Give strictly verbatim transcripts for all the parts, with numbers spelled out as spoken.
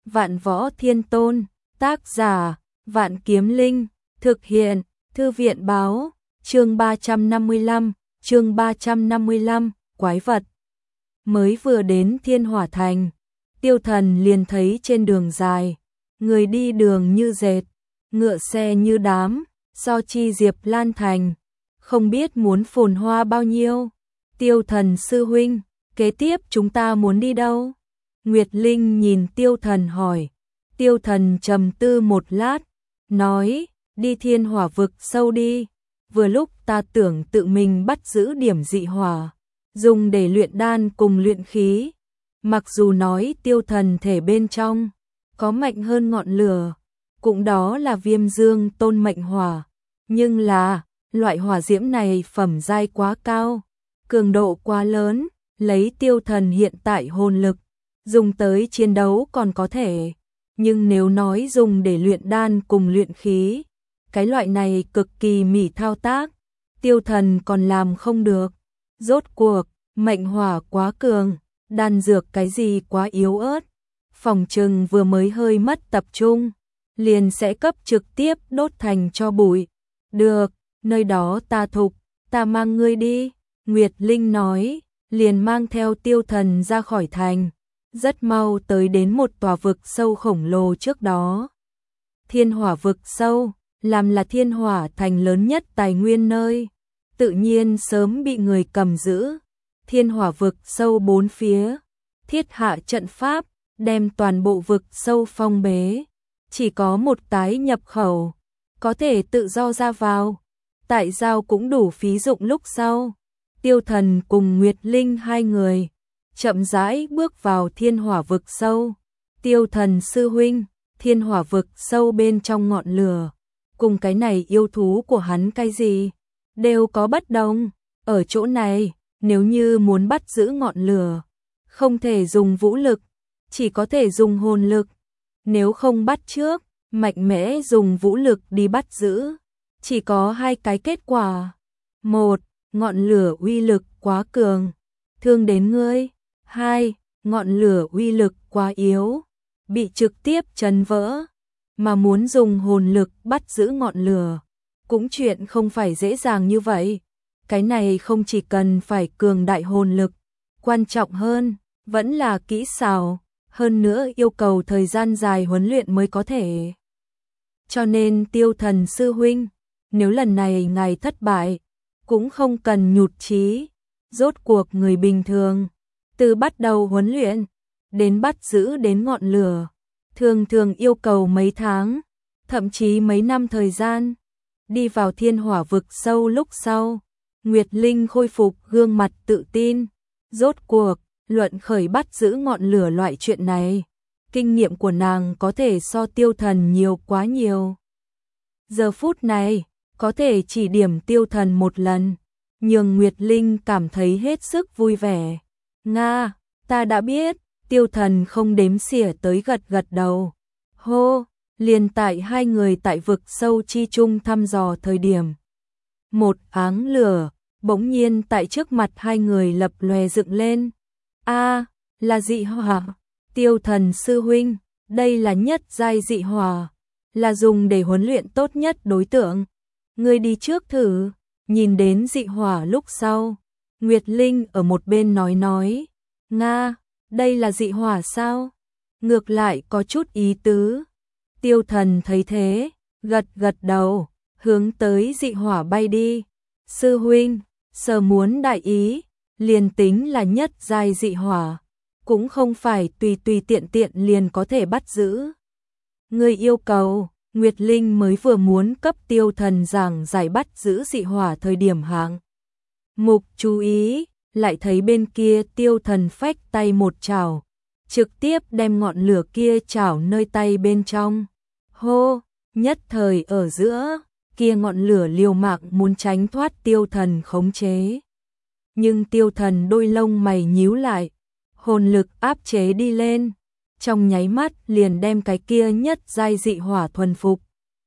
Vạn Võ Thiên Tôn, tác giả, Vạn Kiếm Linh, thực hiện, Thư viện báo, chương ba trăm năm mươi lăm, chương ba trăm năm mươi lăm, quái vật. Mới vừa đến Thiên Hỏa Thành, Tiêu Thần liền thấy trên đường dài, người đi đường như dệt, ngựa xe như đám, so chi Diệp Lan Thành, không biết muốn phồn hoa bao nhiêu. Tiêu Thần sư huynh, kế tiếp chúng ta muốn đi đâu? Nguyệt Linh nhìn Tiêu Thần hỏi. Tiêu Thần trầm tư một lát, nói, đi Thiên Hỏa vực sâu đi. Vừa lúc ta tưởng tự mình bắt giữ điểm dị hỏa, dùng để luyện đan cùng luyện khí. Mặc dù nói Tiêu Thần thể bên trong có mạnh hơn ngọn lửa, cũng đó là Viêm Dương Tôn mệnh hỏa, nhưng là loại hỏa diễm này phẩm giai quá cao, cường độ quá lớn, lấy Tiêu Thần hiện tại hồn lực, dùng tới chiến đấu còn có thể, nhưng nếu nói dùng để luyện đan cùng luyện khí, cái loại này cực kỳ mỉ thao tác, Tiêu Thần còn làm không được. Rốt cuộc, mệnh hỏa quá cường, đan dược cái gì quá yếu ớt, phòng trừng vừa mới hơi mất tập trung, liền sẽ cấp trực tiếp đốt thành cho bụi. Được, nơi đó ta thục, ta mang ngươi đi, Nguyệt Linh nói, liền mang theo Tiêu Thần ra khỏi thành, rất mau tới đến một tòa vực sâu khổng lồ trước đó. Thiên Hỏa vực sâu, làm là Thiên Hỏa thành lớn nhất tài nguyên nơi, tự nhiên sớm bị người cầm giữ. Thiên Hỏa vực sâu bốn phía, thiết hạ trận pháp, đem toàn bộ vực sâu phong bế, chỉ có một tái nhập khẩu, có thể tự do ra vào, tại giao cũng đủ phí dụng. Lúc sau, Tiêu Thần cùng Nguyệt Linh hai người chậm rãi bước vào Thiên Hỏa vực sâu. Tiêu Thần sư huynh, Thiên Hỏa vực sâu bên trong ngọn lửa, cùng cái này yêu thú của hắn cái gì, đều có bất đồng. Ở chỗ này, nếu như muốn bắt giữ ngọn lửa, không thể dùng vũ lực, chỉ có thể dùng hồn lực. Nếu không bắt trước, mạnh mẽ dùng vũ lực đi bắt giữ, chỉ có hai cái kết quả. Một, ngọn lửa uy lực quá cường, thương đến ngươi. Hai, ngọn lửa uy lực quá yếu, bị trực tiếp chấn vỡ. Mà muốn dùng hồn lực bắt giữ ngọn lửa, cũng chuyện không phải dễ dàng như vậy. Cái này không chỉ cần phải cường đại hồn lực, quan trọng hơn, vẫn là kỹ xảo, hơn nữa yêu cầu thời gian dài huấn luyện mới có thể. Cho nên Tiêu Thần sư huynh, nếu lần này ngài thất bại, cũng không cần nhụt chí. Rốt cuộc người bình thường, từ bắt đầu huấn luyện, đến bắt giữ đến ngọn lửa, thường thường yêu cầu mấy tháng, thậm chí mấy năm thời gian. Đi vào Thiên Hỏa vực sâu lúc sau, Nguyệt Linh khôi phục gương mặt tự tin. Rốt cuộc, luận khởi bắt giữ ngọn lửa loại chuyện này, kinh nghiệm của nàng có thể so Tiêu Thần nhiều quá nhiều. Giờ phút này, có thể chỉ điểm Tiêu Thần một lần, nhường Nguyệt Linh cảm thấy hết sức vui vẻ. Nga, ta đã biết. Tiêu Thần không đếm xỉa tới gật gật đầu. Hô, liền tại hai người tại vực sâu chi chung thăm dò thời điểm, một áng lửa bỗng nhiên tại trước mặt hai người lập lòe dựng lên. A, là dị hỏa. Tiêu Thần sư huynh, đây là nhất giai dị hỏa, là dùng để huấn luyện tốt nhất đối tượng. Ngươi đi trước thử. Nhìn đến dị hỏa lúc sau, Nguyệt Linh ở một bên nói nói, Nga, đây là dị hỏa sao? Ngược lại có chút ý tứ. Tiêu Thần thấy thế, gật gật đầu, hướng tới dị hỏa bay đi. Sư huynh, sờ muốn đại ý, liền tính là nhất giai dị hỏa, cũng không phải tùy tùy tiện tiện liền có thể bắt giữ. Người yêu cầu, Nguyệt Linh mới vừa muốn cấp Tiêu Thần giảng giải bắt giữ dị hỏa thời điểm hạng mục chú ý, lại thấy bên kia Tiêu Thần phách tay một chảo, trực tiếp đem ngọn lửa kia chảo nơi tay bên trong. Hô, nhất thời ở giữa, kia ngọn lửa liều mạng muốn tránh thoát Tiêu Thần khống chế. Nhưng Tiêu Thần đôi lông mày nhíu lại, hồn lực áp chế đi lên, trong nháy mắt liền đem cái kia nhất giai dị hỏa thuần phục.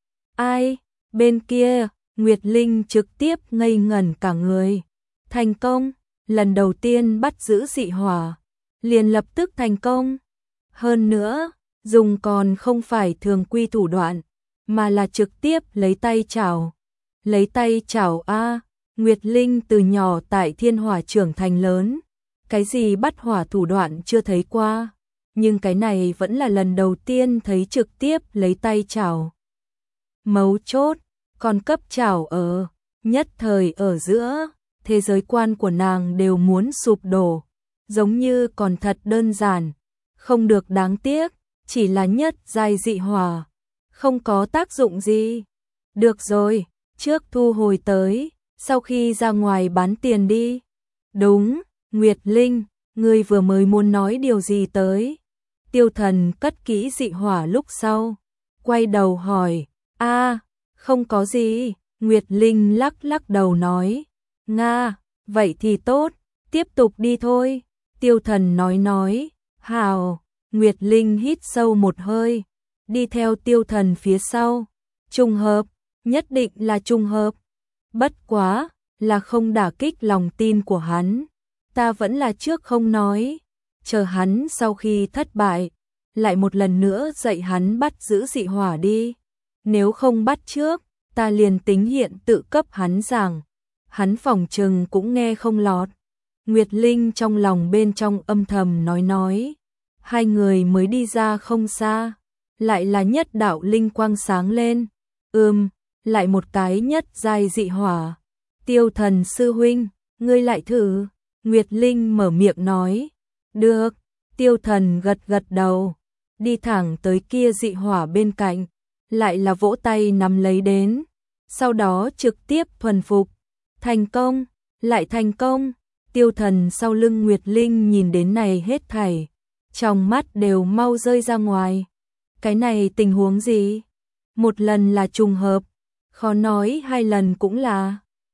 Ai, bên kia, Nguyệt Linh trực tiếp ngây ngẩn cả người. Thành công, lần đầu tiên bắt giữ dị hỏa, liền lập tức thành công. Hơn nữa, dùng còn không phải thường quy thủ đoạn, mà là trực tiếp lấy tay chảo. Lấy tay chảo a, Nguyệt Linh từ nhỏ tại Thiên Hỏa trưởng thành lớn, cái gì bắt hỏa thủ đoạn chưa thấy qua, nhưng cái này vẫn là lần đầu tiên thấy trực tiếp lấy tay chảo. Mấu chốt, còn cấp chảo ở, nhất thời ở giữa, thế giới quan của nàng đều muốn sụp đổ, giống như còn thật đơn giản, không được đáng tiếc, chỉ là nhất giai dị hỏa, không có tác dụng gì. Được rồi, trước thu hồi tới, sau khi ra ngoài bán tiền đi. Đúng, Nguyệt Linh, ngươi vừa mới muốn nói điều gì tới? Tiêu Thần cất kỹ dị hỏa lúc sau, quay đầu hỏi, a, không có gì, Nguyệt Linh lắc lắc đầu nói, nga, vậy thì tốt, tiếp tục đi thôi. Tiêu Thần nói nói, hào, Nguyệt Linh hít sâu một hơi, đi theo Tiêu Thần phía sau, trùng hợp, nhất định là trùng hợp, bất quá, là không đả kích lòng tin của hắn, ta vẫn là trước không nói, chờ hắn sau khi thất bại, lại một lần nữa dạy hắn bắt giữ dị hỏa đi, nếu không bắt trước, ta liền tính hiện tự cấp hắn giảng, hắn phỏng chừng cũng nghe không lọt. Nguyệt Linh trong lòng bên trong âm thầm nói nói, hai người mới đi ra không xa, lại là nhất đạo linh quang sáng lên, ừm, lại một cái nhất giai dị hỏa. Tiêu Thần sư huynh, ngươi lại thử, Nguyệt Linh mở miệng nói, được, Tiêu Thần gật gật đầu, đi thẳng tới kia dị hỏa bên cạnh, lại là vỗ tay nắm lấy đến, sau đó trực tiếp thuần phục, thành công, lại thành công. Tiêu Thần sau lưng Nguyệt Linh nhìn đến này hết thảy, trong mắt đều mau rơi ra ngoài. Cái này tình huống gì? Một lần là trùng hợp, khó nói hai lần cũng là.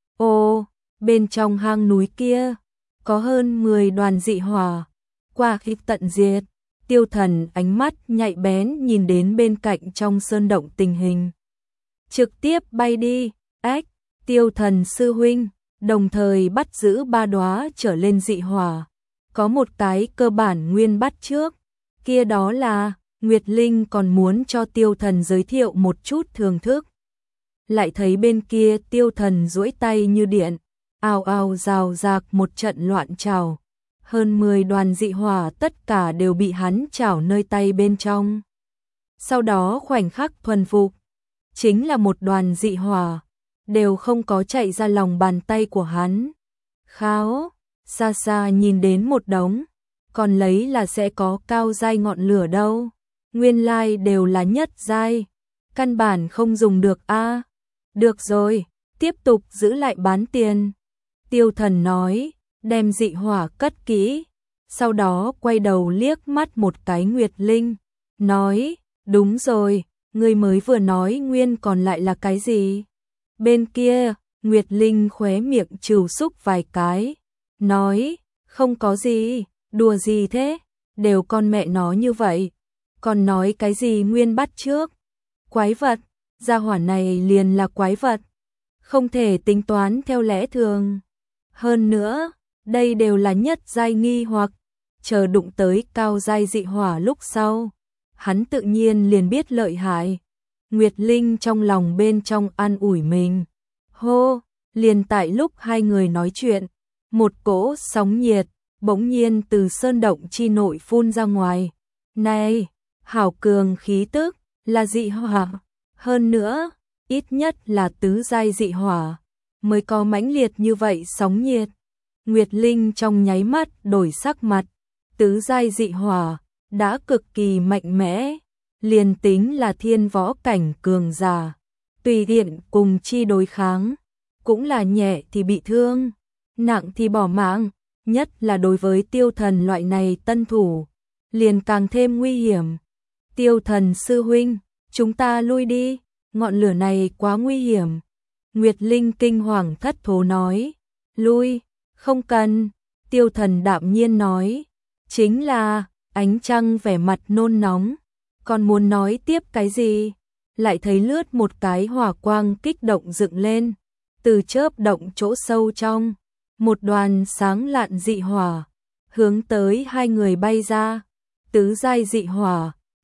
Ồ, bên trong hang núi kia, có hơn mười đoàn dị hỏa, qua khi tận diệt. Tiêu Thần ánh mắt nhạy bén nhìn đến bên cạnh trong sơn động tình hình. Trực tiếp bay đi, ách, Tiêu Thần sư huynh, đồng thời bắt giữ ba đóa trở lên dị hỏa. Có một cái cơ bản nguyên bắt trước, kia đó là, Nguyệt Linh còn muốn cho Tiêu Thần giới thiệu một chút thưởng thức. Lại thấy bên kia Tiêu Thần duỗi tay như điện, ào ào rào rạc một trận loạn trào. Hơn mười đoàn dị hỏa tất cả đều bị hắn chảo nơi tay bên trong. Sau đó khoảnh khắc thuần phục, chính là một đoàn dị hỏa, đều không có chạy ra lòng bàn tay của hắn. Kháo, xa xa nhìn đến một đống, còn lấy là sẽ có cao giai ngọn lửa đâu. Nguyên lai đều là nhất giai, căn bản không dùng được a. Được rồi, tiếp tục giữ lại bán tiền. Tiêu Thần nói, đem dị hỏa cất kỹ, sau đó quay đầu liếc mắt một cái Nguyệt Linh, nói, đúng rồi, ngươi mới vừa nói nguyên còn lại là cái gì? Bên kia, Nguyệt Linh khóe miệng trừ xúc vài cái, nói, không có gì, đùa gì thế, đều con mẹ nó như vậy, còn nói cái gì nguyên bắt trước? Quái vật, gia hỏa này liền là quái vật, không thể tính toán theo lẽ thường. Hơn nữa, đây đều là nhất giai nghi hoặc, chờ đụng tới cao giai dị hỏa lúc sau, hắn tự nhiên liền biết lợi hại. Nguyệt Linh trong lòng bên trong an ủi mình. Hô, liền tại lúc hai người nói chuyện, một cỗ sóng nhiệt bỗng nhiên từ sơn động chi nội phun ra ngoài. Này, hảo cường khí tức, là dị hỏa, hơn nữa, ít nhất là tứ giai dị hỏa, mới có mãnh liệt như vậy sóng nhiệt. Nguyệt Linh trong nháy mắt đổi sắc mặt, tứ giai dị hỏa, đã cực kỳ mạnh mẽ, liền tính là thiên võ cảnh cường giả, tùy tiện cùng chi đối kháng, cũng là nhẹ thì bị thương, nặng thì bỏ mạng, nhất là đối với Tiêu Thần loại này tân thủ, liền càng thêm nguy hiểm. Tiêu Thần sư huynh, chúng ta lui đi, ngọn lửa này quá nguy hiểm. Nguyệt Linh kinh hoàng thất thố nói, lui, không cần, Tiêu Thần đạm nhiên nói, chính là, ánh trăng vẻ mặt nôn nóng, còn muốn nói tiếp cái gì, lại thấy lướt một cái hỏa quang kích động dựng lên, từ chớp động chỗ sâu trong, một đoàn sáng lạn dị hỏa, hướng tới hai người bay ra, tứ giai dị hỏa,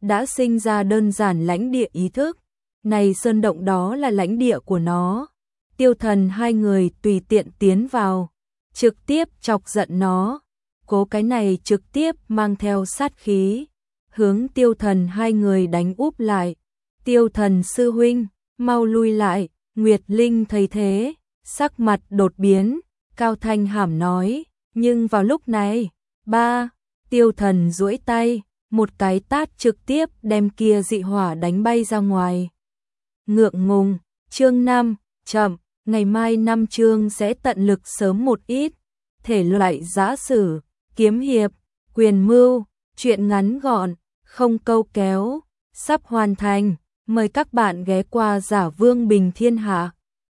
đã sinh ra đơn giản lãnh địa ý thức. Này sơn động đó là lãnh địa của nó. Tiêu Thần hai người tùy tiện tiến vào, trực tiếp chọc giận nó. Cố cái này trực tiếp mang theo sát khí, hướng Tiêu Thần hai người đánh úp lại. Tiêu Thần sư huynh, mau lui lại. Nguyệt Linh thấy thế, sắc mặt đột biến, cao thanh hàm nói. Nhưng vào lúc này, ba, Tiêu Thần duỗi tay, một cái tát trực tiếp đem kia dị hỏa đánh bay ra ngoài. Ngượng ngùng, chương năm, chậm, ngày mai năm chương sẽ tận lực sớm một ít. Thể loại giã sử, kiếm hiệp, quyền mưu, truyện ngắn gọn, không câu kéo, sắp hoàn thành. Mời các bạn ghé qua Giả Vương Bình Thiên Hạ.